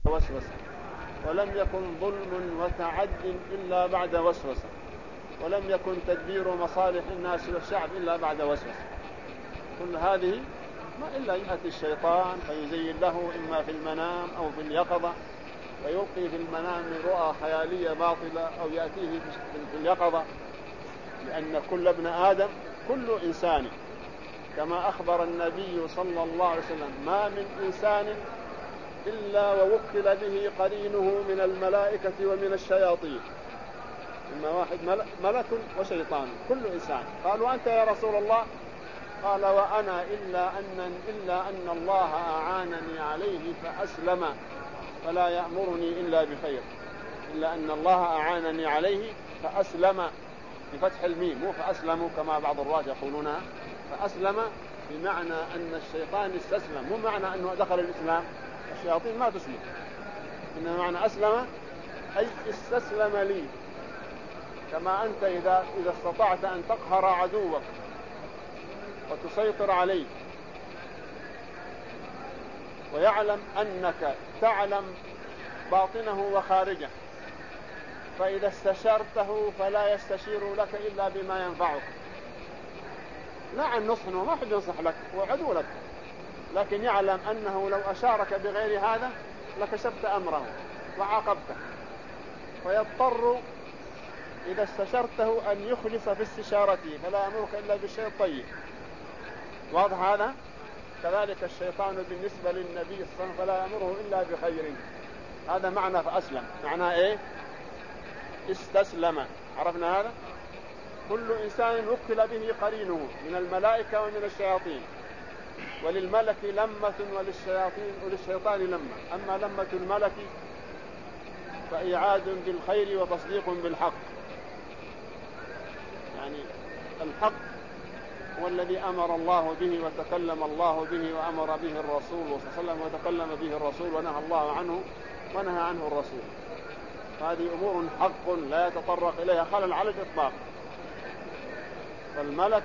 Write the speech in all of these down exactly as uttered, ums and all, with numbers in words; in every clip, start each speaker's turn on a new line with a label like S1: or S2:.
S1: وسوسة، ولم يكن ظلم وتعد إلا بعد وسوسة، ولم يكن تدبير مصالح الناس والشعب إلا بعد وسوسة. كل هذه ما إلا يأتي الشيطان فيزين له إما في المنام أو في اليقظة، ويلقي في المنام رؤى خيالية باطلة، أو يأتيه في اليقظة، لأن كل ابن آدم كل إنسان كما أخبر النبي صلى الله عليه وسلم ما من إنسان إلا ووكل به قرينه من الملائكة ومن الشياطين، إما واحد ملك وشيطان كل إنسان. قالوا أنت يا رسول الله؟ قال وأنا إلا أن, إلا أن الله أعانني عليه فأسلم فلا يأمرني إلا بخير. إلا أن الله أعانني عليه فأسلم بفتح الميم، مو فأسلموا كما بعض الرواة يقولونها، فأسلم بمعنى أن الشيطان استسلم، مو معنى أنه دخل الإسلام، الشياطين ما تسلم، إنما معنى أسلم أي استسلم لي. كما أنت إذا, إذا استطعت أن تقهر عدوك وتسيطر عليه ويعلم أنك تعلم باطنه وخارجه، فإذا استشرته فلا يستشير لك إلا بما ينفعك، لا عن نصح، وما حد ينصح لك وعدو لك، لكن يعلم أنه لو أشارك بغير هذا لكشفت أمره وعاقبته، فيضطر إذا استشرته أن يخلص في استشارته، فلا يأمرك إلا بالشيء الطيب. واضح هذا؟ كذلك الشيطان بالنسبة للنبي صلى الله عليه وسلم فلا يأمره إلا بخير. هذا معنى فأسلم، معنى إيه؟ استسلم. عرفنا هذا؟ كل إنسان وكل به قرينه من الملائكة ومن الشياطين، وللملك لمة وللشياطين وللشيطان لمة. أما لمة الملك فإعاد بالخير وتصديق بالحق، يعني الحق هو الذي أمر الله به وتكلم الله به وأمر به الرسول صلى الله عليه وسلم وتكلم به الرسول ونهى الله عنه ونهى عنه الرسول. هذه أمور حق لا يتطرق إليها خلل على الإطلاق. فالملك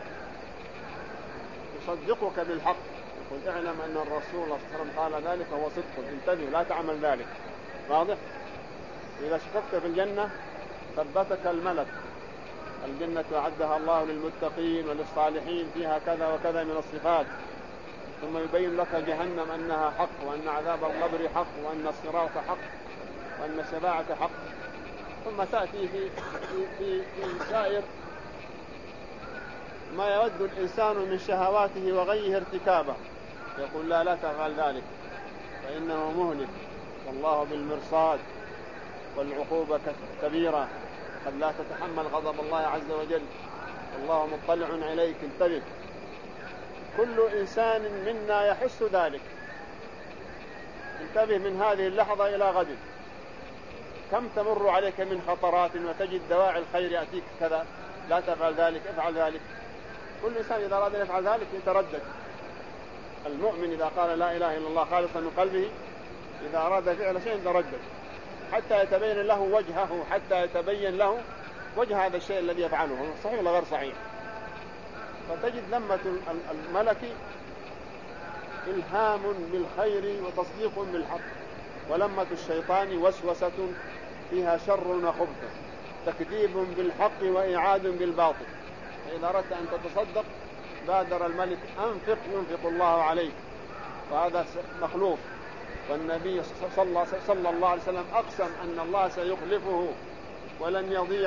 S1: يصدقك بالحق، يقول اعلم أن الرسول صلى الله عليه وسلم قال ذلك هو صدق، انتبه لا تعمل ذلك. واضح؟ إذا شككت في الجنة ثبتك الملك، الجنة أعدها الله للمتقين وللصالحين فيها كذا وكذا من الصفات، ثم يبين لك جهنم أنها حق، وأن عذاب القبر حق، وأن الصراط حق، وأن الشفاعة حق. ثم تأتي في, في, في, في سائر ما يود الإنسان من شهواته وغيه ارتكابه، يقول لا لا تفعل ذلك فإنه مهلك، والله بالمرصاد، والعقوبة كبيرة، قد لا تتحمل غضب الله عز وجل، والله مطلع عليك، انتبه. كل إنسان منا يحس ذلك. انتبه من هذه اللحظة إلى غد، كم تمر عليك من خطرات وتجد دواعي الخير يأتيك كذا، لا تفعل ذلك، افعل ذلك. كل إنسان إذا أراد أن يفعل ذلك يتردد. المؤمن إذا قال لا إله إلا الله خالصا من قلبه، إذا أراد فعل شيء يتردد حتى يتبين له وجهه، حتى يتبين له وجه هذا الشيء الذي يفعله صحيح ولا غير صحيح. فتجد لمة الملك إلهام بالخير وتصديق بالحق، ولمة الشيطان وسوسة فيها شر وخبث، تكذيب بالحق وإعاد بالباطل. فإذا أردت أن تتصدق بادر الملك أنفق ينفق الله عليك، وهذا مخلوق. والنبي صلى الله عليه وسلم أقسم أن الله سيخلفه ولن يضيع،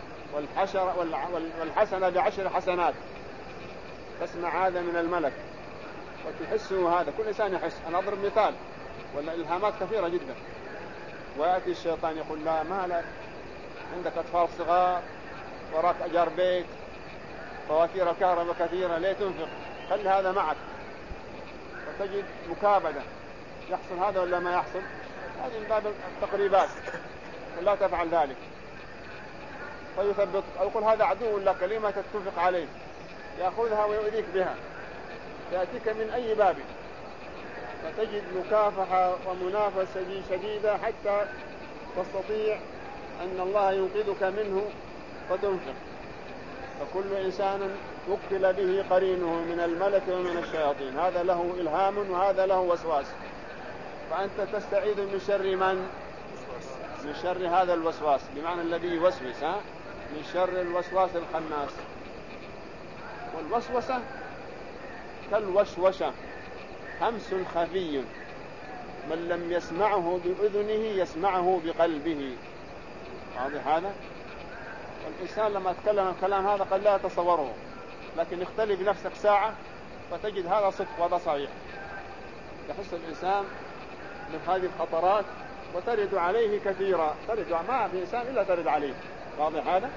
S1: والحسنة بعشر حسنات. تسمع هذا من الملك وتحسه هذا، كل إنسان يحس. أنا أضرب مثال، والإلهامات كثيرة جدا. ويأتي الشيطان يقول لا ما لك، عندك أطفال صغار، وراك أجار بيت، فواتير الكهرباء كثيرة، ليه تنفق؟ خلي هذا معك. وتجد مكابدة، يحصل هذا ولا ما يحصل؟ هذه من باب التقريبات، ولا تفعل ذلك. فيثبت أو يقول هذا عدو لك لما تتفق عليه، يأخذها ويؤذيك بها، يأتيك من أي باب. فتجد مكافحة ومنافسة شديدة حتى تستطيع أن الله ينقذك منه فتنفق. فكل إنسان وكل به قرينه من الملك ومن الشياطين، هذا له إلهام وهذا له وسواس. فأنت تستعيذ من شر من؟ من شر هذا الوسواس، بمعنى الذي يوسوس، ها؟ من شر الوسواس الخناس. والوسوسة كالوشوشة، همس خفي من لم يسمعه بأذنه يسمعه بقلبه. واضح هذا؟ والإنسان لما أتكلم الكلام هذا قد لا يتصوره، لكن اختلي بنفسك ساعة فتجد هذا صدق وهذا صحيح. يحس الإنسان بهذه الخطرات وترد عليه كثيرا، ترد ما في إنسان إلا ترد عليه. واضح هذا؟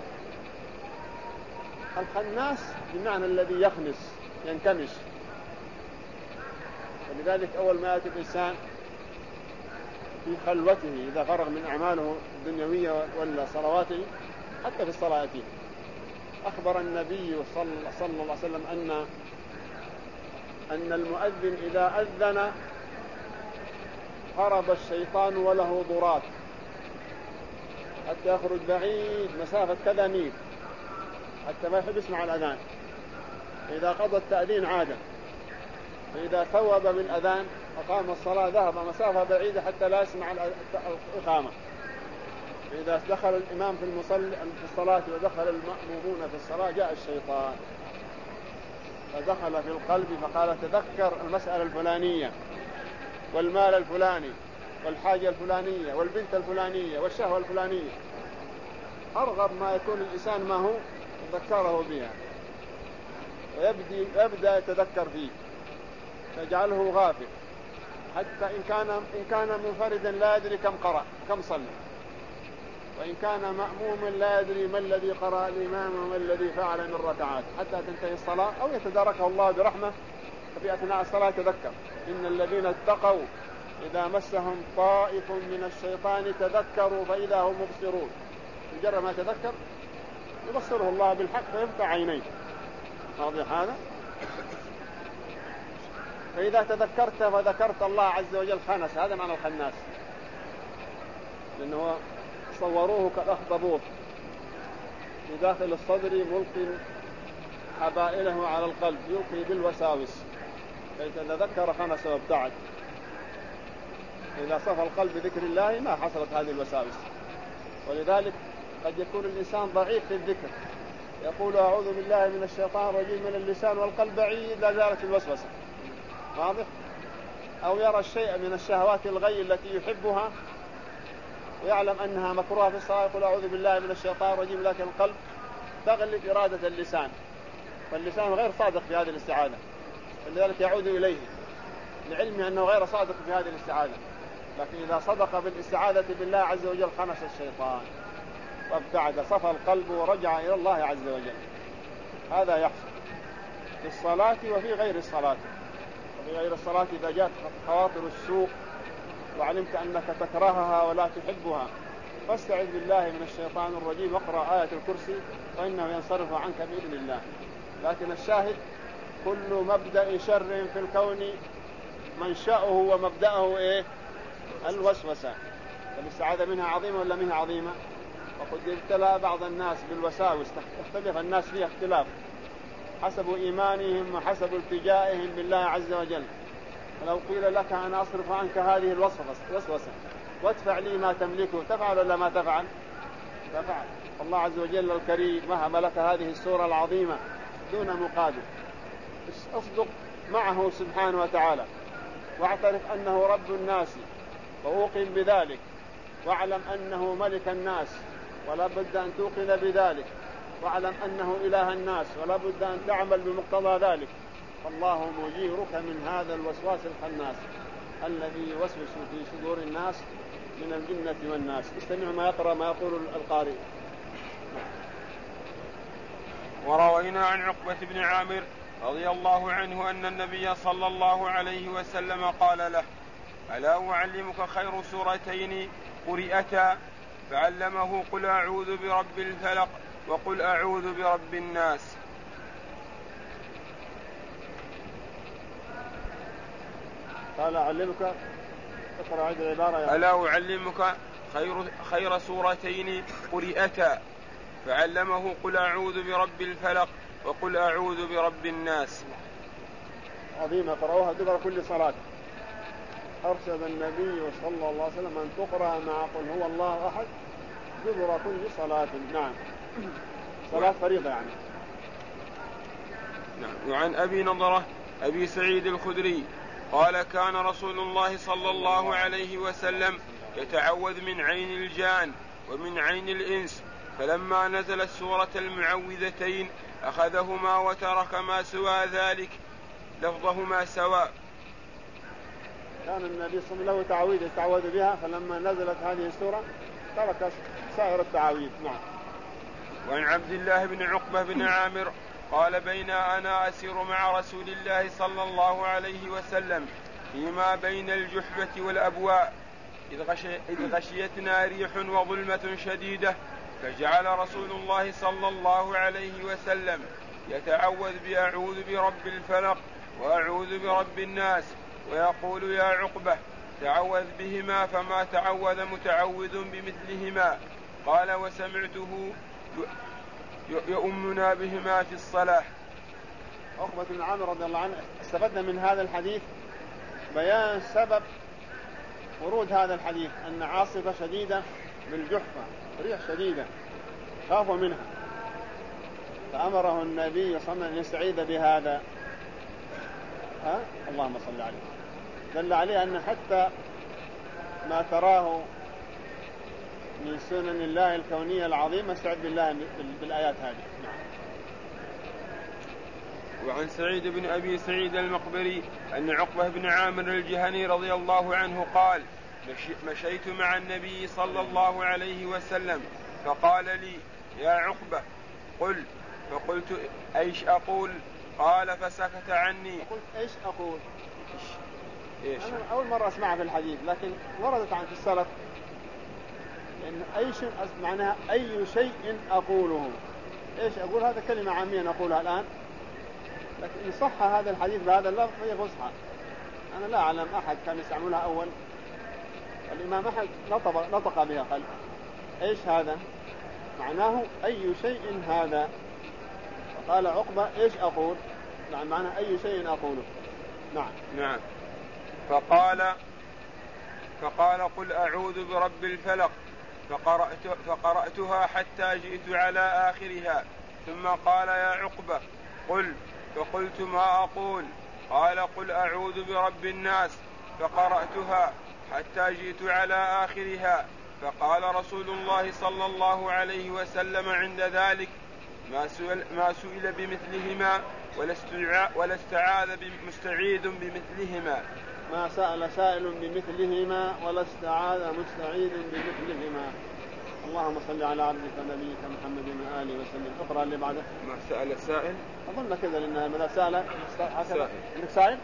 S1: الخناس بمعنى الذي يخنس ينكمش. ولذلك أول ما يأتي الإنسان في خلوته إذا فرغ من أعماله الدنيوية ولا صلواته، حتى في الصلاة، أخبر النبي صلى الله عليه وسلم أن أن المؤذن إذا أذن هرب الشيطان وله ضرات حتى يخرج بعيد مسافة كذا ميل حتى ما يحب يسمع الأذان. فإذا قضى التأذين عاد، فإذا ثوب بالأذان أقام الصلاة ذهب مسافة بعيدة حتى لا يسمع الإقامة. فإذا دخل الإمام في المصلي في الصلاة ودخل المأمومون في الصلاة جاء الشيطان فدخل في القلب فقال تذكر المسألة الفلانية والمال الفلاني والحاجة الفلانية والبنت الفلانية والشهوة الفلانية. أرغب ما يكون الإنسان ما هو ذكره بها ويبدأ يتذكر فيه فيجعله غافل، حتى إن كان إن كان منفردا لا يدري كم قرأ كم صلى، وإن كان مأموما لا يدري ما الذي قرأ الإمام وما الذي فعل من ركعات، حتى تنتهي الصلاة أو يتداركه الله برحمة ففي أثناء الصلاة تذكر. إن الذين اتقوا إذا مسهم طائف من الشيطان تذكروا فإذا هم مبصرون. مجرد ما تذكر يبصره الله بالحق فيفتح عينيه. واضح هذا؟ فإذا تذكرت فذكرت الله عز وجل خنس، هذا معنى الخناس، لأنه صوروه كالأخطبوط بداخل الصدر ملقي حبائله على القلب يلقي بالوساوس، فإذا ذكر خنس وابتعد. إذا صفى القلب بذكر الله ما حصلت هذه الوساوس. ولذلك قد يكون الإنسان ضعيف في الذكر، يقول أعوذ بالله من الشيطان الرجيم من اللسان والقلب بعيد لا زالت الوسوسة. واضح؟ أو يرى الشيء من الشهوات الغي التي يحبها ويعلم أنها مكروهة في الصلاة يقول أعوذ بالله من الشيطان الرجيم، لكن القلب تغلب إرادة اللسان، فاللسان غير صادق في هذه الاستعاذة، لذلك يعود إليه لعلمه أنه غير صادق في هذه الاستعاذة. لكن إذا صدق بالاستعاذة بالله عز وجل خنس الشيطان وابتعد، صفى القلب ورجع إلى الله عز وجل. هذا يحصل في الصلاة وفي غير الصلاة. وفي غير الصلاة إذا جاءت خواطر السوء وعلمت أنك تكرهها ولا تحبها فاستعذ بالله من الشيطان الرجيم واقرأ آية الكرسي فإنه ينصرف عنك بإذن الله. لكن الشاهد كل مبدأ شر في الكون منشأه ومبدأه إيه؟ الوسوسة. فالاستعاذة منها عظيمة ولا منها عظيمة؟ وقد ابتلى بعض الناس بالوساوس، اختلف الناس فيها اختلاف حسب إيمانهم وحسب التجائهم بالله عز وجل. ولو قيل لك أنا أصرف عنك هذه الوسوسة وادفع لي ما تملكه تفعل ولا ما تفعل؟ تفعل. الله عز وجل الكريم وهب لك هذه السورة العظيمة دون مقابل، اصدق معه سبحانه وتعالى واعترف أنه رب الناس وأوقن بذلك، واعلم أنه ملك الناس ولا بد أن توقن بذلك، واعلم أنه إله الناس ولا بد أن تعمل بمقتضى ذلك. فالله مجيرك من هذا الوسواس الخناس الذي يوسوس في صدور الناس من الجنة والناس. استمعوا ما يقرأ ما يقول القارئ.
S2: وروينا عن عقبة بن عامر رضي الله عنه أن النبي صلى الله عليه وسلم قال له ألا أعلمك خير سورتين قرئتا؟ فعلمه قل أعوذ برب الفلق وقل أعوذ برب الناس.
S1: قال أعلمك اقرأ هذه العبارة يعني.
S2: ألا أعلمك خير, خير سورتين قرئتا؟ فعلمه قل أعوذ برب الفلق وقل أعوذ برب الناس.
S1: عظيمة، قرأوها دبر كل صلاة. أرشد النبي صلى الله عليه وسلم أن تقرأ مع قل هو الله أحد دبر كل صلاة. نعم، صلاة فريضة يعني.
S2: نعم. وعن أبي نضرة أبي سعيد الخدري قال كان رسول الله صلى الله عليه وسلم يتعوذ من عين الجان ومن عين الإنس، فلما نزلت سورة المعوذتين أخذهما وترك ما سوى ذلك لفظهما سواء.
S1: كان النبي صلى الله عليه وسلم له تعويذ يتعوذ بها، فلما نزلت هذه السورة ترك سائر التعاويذ. نعم.
S2: وعن عبد الله بن عقبة بن عامر قال بين أنا أسير مع رسول الله صلى الله عليه وسلم فيما بين الجحفة والأبواء إذ, غشي إذ غشيتنا ريح وظلمة شديدة، فجعل رسول الله صلى الله عليه وسلم يتعوذ بأعوذ برب الفلق وأعوذ برب الناس، ويقول يا عقبة تعوذ بهما فما تعوذ متعوذ بمثلهما. قال وسمعته يؤمنا بهما في الصلاة.
S1: عقبة بن عامر رضي الله عنه استفدنا من هذا الحديث بيان سبب ورود هذا الحديث، أن عاصفة شديدة بالجحفة ريح شديدة خافوا منها، فأمره النبي صلى الله عليه وسلم أن يستعيذ بهذا. ها؟ اللهم صل عليه. دل عليه أن حتى ما تراه من سنن الله الكونية العظيمة استعذ بالله بالآيات هذه. نعم.
S2: وعن سعيد بن أبي سعيد المقبري أن عقبة بن عامر الجهني رضي الله عنه قال مشيت مع النبي صلى الله عليه وسلم فقال لي يا عقبة قل، فقلت ايش اقول؟ قال فسكت عني.
S1: قلت ايش اقول؟
S2: إيش؟
S1: انا اول مرة اسمعها في الحديث، لكن وردت عن في السلف ان اي شيء معناها اي شيء اقوله. ايش اقول؟ هذا كلمة عامية نقولها الان، لكن ان صح هذا الحديث بهذا اللفظ فهي فصحى. انا لا اعلم احد كان يستعملها اول. الامام احمد نطق نطق بها قال ايش هذا؟ معناه أي شيء هذا. فقال عقبة إيش أقول؟ نعم، معنى أي شيء أقوله. نعم.
S2: نعم. فقال فقال قل أعوذ برب الفلق، فقرأت فقرأتها حتى جئت على آخرها، ثم قال يا عقبة قل، فقلت ما أقول؟ قال قل أعوذ برب الناس، فقرأتها حتى جئت على آخرها، فقال رسول الله صلى الله عليه وسلم عند ذلك ما سئل, ما سئل بمثلهما ولا استعاذ مستعيذ بمثلهما.
S1: ما سأل سائل بمثلهما ولا استعاذ مستعيذ بمثلهما. اللهم صل على عبدك نبيك محمد وآله وسلم. اقرأ اللي بعده.
S2: ما سأل سائل
S1: أظن كذا، لأنها ماذا سأل
S2: سائل.
S1: عندك سائل.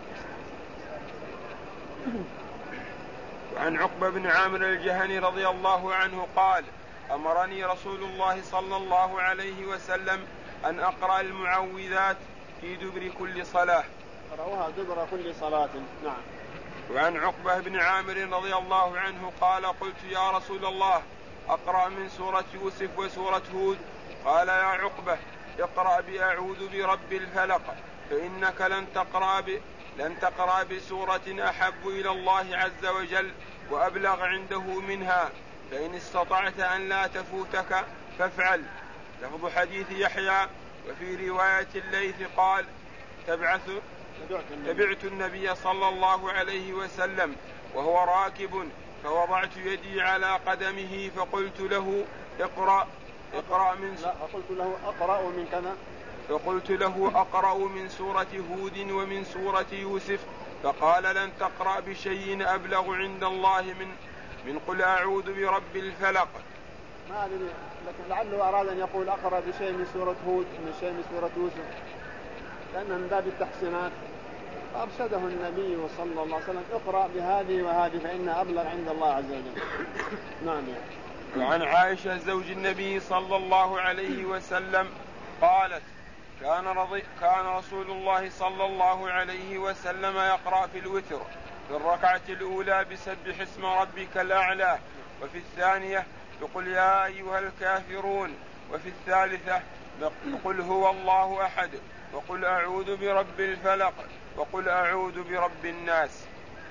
S2: عن عقبة بن عامر الجهني رضي الله عنه قال أمرني رسول الله صلى الله عليه وسلم أن أقرأ المعوذات في دبر كل صلاة.
S1: قرأوها دبر كل صلاة. نعم.
S2: وعن عقبة بن عامر رضي الله عنه قال قلت يا رسول الله أقرأ من سورة يوسف وسورة هود؟ قال يا عقبة اقرأ بأعوذ برب الفلق، فإنك لن تقرأ ب... لن تقرأ بسورة أحب إلى الله عز وجل وأبلغ عنده منها، فإن استطعت أن لا تفوتك فافعل. لفظ حديث يحيى. وفي رواية الليث قال تبعث تبعت النبي صلى الله عليه وسلم وهو راكب، فوضعت يدي على قدمه فقلت له اقرأ اقرأ من
S1: لا فقلت له أقرأ من كذا
S2: فقلت له أقرأ من سورة هود ومن سورة يوسف، فقال لن تقرأ بشيء أبلغ عند الله من من قل أعوذ برب الفلق.
S1: ما أدري، لكن لعله أراد أن يقول أقرأ بشيء من سورة هود من شيء من سورة يوسف، لأنه من باب التحسينات. فأرشده النبي صلى الله عليه وسلم اقرأ بهذه وهذه فإنها أبلغ عند الله عز وجل. نعم.
S2: وعن عائشة زوج النبي صلى الله عليه وسلم قالت كان, رضي كان رسول الله صلى الله عليه وسلم يقرأ في الوتر في الركعة الأولى بسبح اسم ربك الأعلى، وفي الثانية بقل يا أيها الكافرون، وفي الثالثة بقل هو الله أحد، وقل أعوذ برب الفلق، وقل أعوذ برب الناس.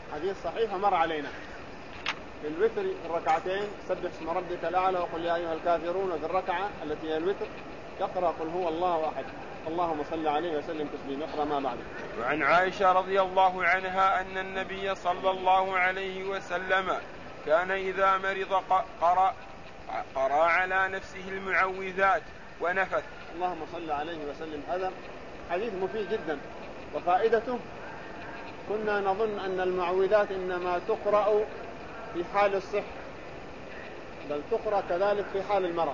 S1: حديث صحيح مر علينا. في الوتر في الركعتين سبح اسم ربك الأعلى وقل يا أيها الكافرون، وفي الركعة التي هي الوتر يقرأ قل هو الله أحد اللهم صل عليه وسلم تسليما. يقرأ ما بعده.
S2: وعن عائشة رضي الله عنها أن النبي صلى الله عليه وسلم كان إذا مرض قرأ قرأ على نفسه المعوذات ونفث.
S1: اللهم صل عليه وسلم. هذا حديث مفيد جدا، وفائدته كنا نظن أن المعوذات إنما تقرأ في حال الصحة، بل تقرأ كذلك في حال المرض.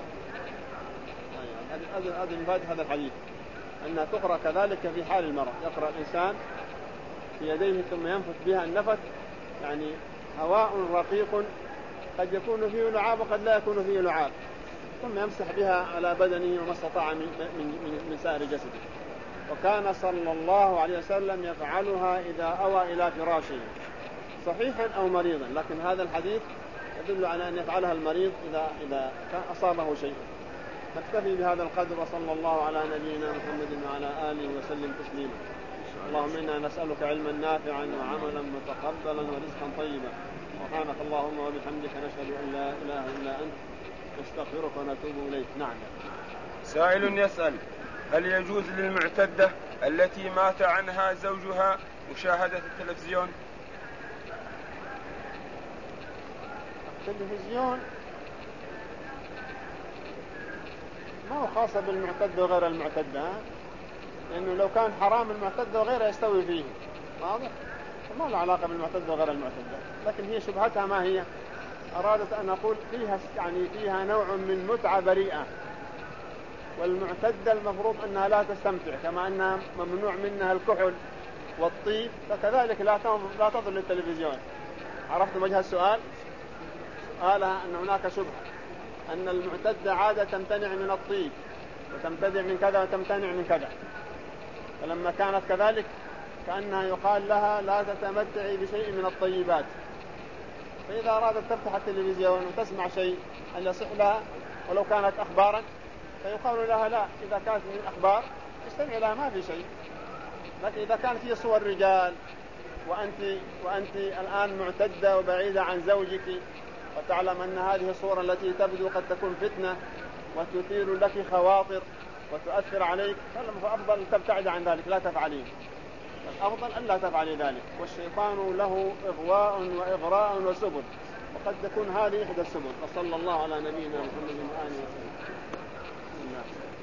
S1: هذا من فائدة هذا الحديث أنها تقرأ كذلك في حال المرض. يقرأ الإنسان في يديه ثم ينفث بها النفث، يعني هواء رقيق قد يكون فيه لعاب وقد لا يكون فيه لعاب، ثم يمسح بها على بدنه وما استطاع من, من, من سائر جسده. وكان صلى الله عليه وسلم يفعلها إذا أوى إلى فراشه صحيحا أو مريضا، لكن هذا الحديث يدل على أن يفعلها المريض إذا, إذا كان أصابه شيء. نكتفي بهذا القدر، وصلى الله على نبينا محمد وعلى آله وسلم تسليما. اللهم إنا نسألك علما نافعا وعملا متقبلا ورزقا طيبا. سبحانك اللهم وبحمدك نشهد أن لا إله إلا أنت نستغفرك ونتوب إليك. نعم.
S2: سائل يسأل: هل يجوز للمعتدة التي مات عنها زوجها مشاهدة التلفزيون؟
S1: التلفزيون ما هو خاصة بالمعتدة وغير المعتدة، لأنه لو كان حرام المعتدة وغيرها يستوي فيه، واضح؟ ما له علاقة بالمعتدة وغير المعتدة. لكن هي شبهتها ما هي؟ أرادت أن أقول فيها يعني فيها نوع من متعة بريئة، والمعتدة المفروض أنها لا تستمتع، كما أنها ممنوع منها الكحل والطيب، فكذلك لا لا تظل للتلفزيون. عرفت وجه السؤال؟ قالها أن هناك شبهة أن المعتدة عادة تمتنع من الطيب وتمتنع من كذا وتمتنع من كذا، فلما كانت كذلك كأنها يقال لها لا تتمتعي بشيء من الطيبات. فإذا أرادت تفتح التلفزيون وتسمع شيء أن يصح لها ولو كانت أخبارا، فيقال لها لا، إذا كانت من الأخبار استمع لها ما في شيء. لكن إذا كانت هي صور رجال وأنت, وأنت الآن معتدة وبعيدة عن زوجك، وتعلم أن هذه الصورة التي تبدو قد تكون فتنة وتثير لك خواطر وتؤثر عليك، فأفضل أن تبتعد عن ذلك، لا تفعلين. الأفضل أن لا تفعلي ذلك، والشيطان له إغواء وإغراء وسبل، وقد تكون هذه إحدى السبل. وصلى الله على نبينا محمد وآله وسلم.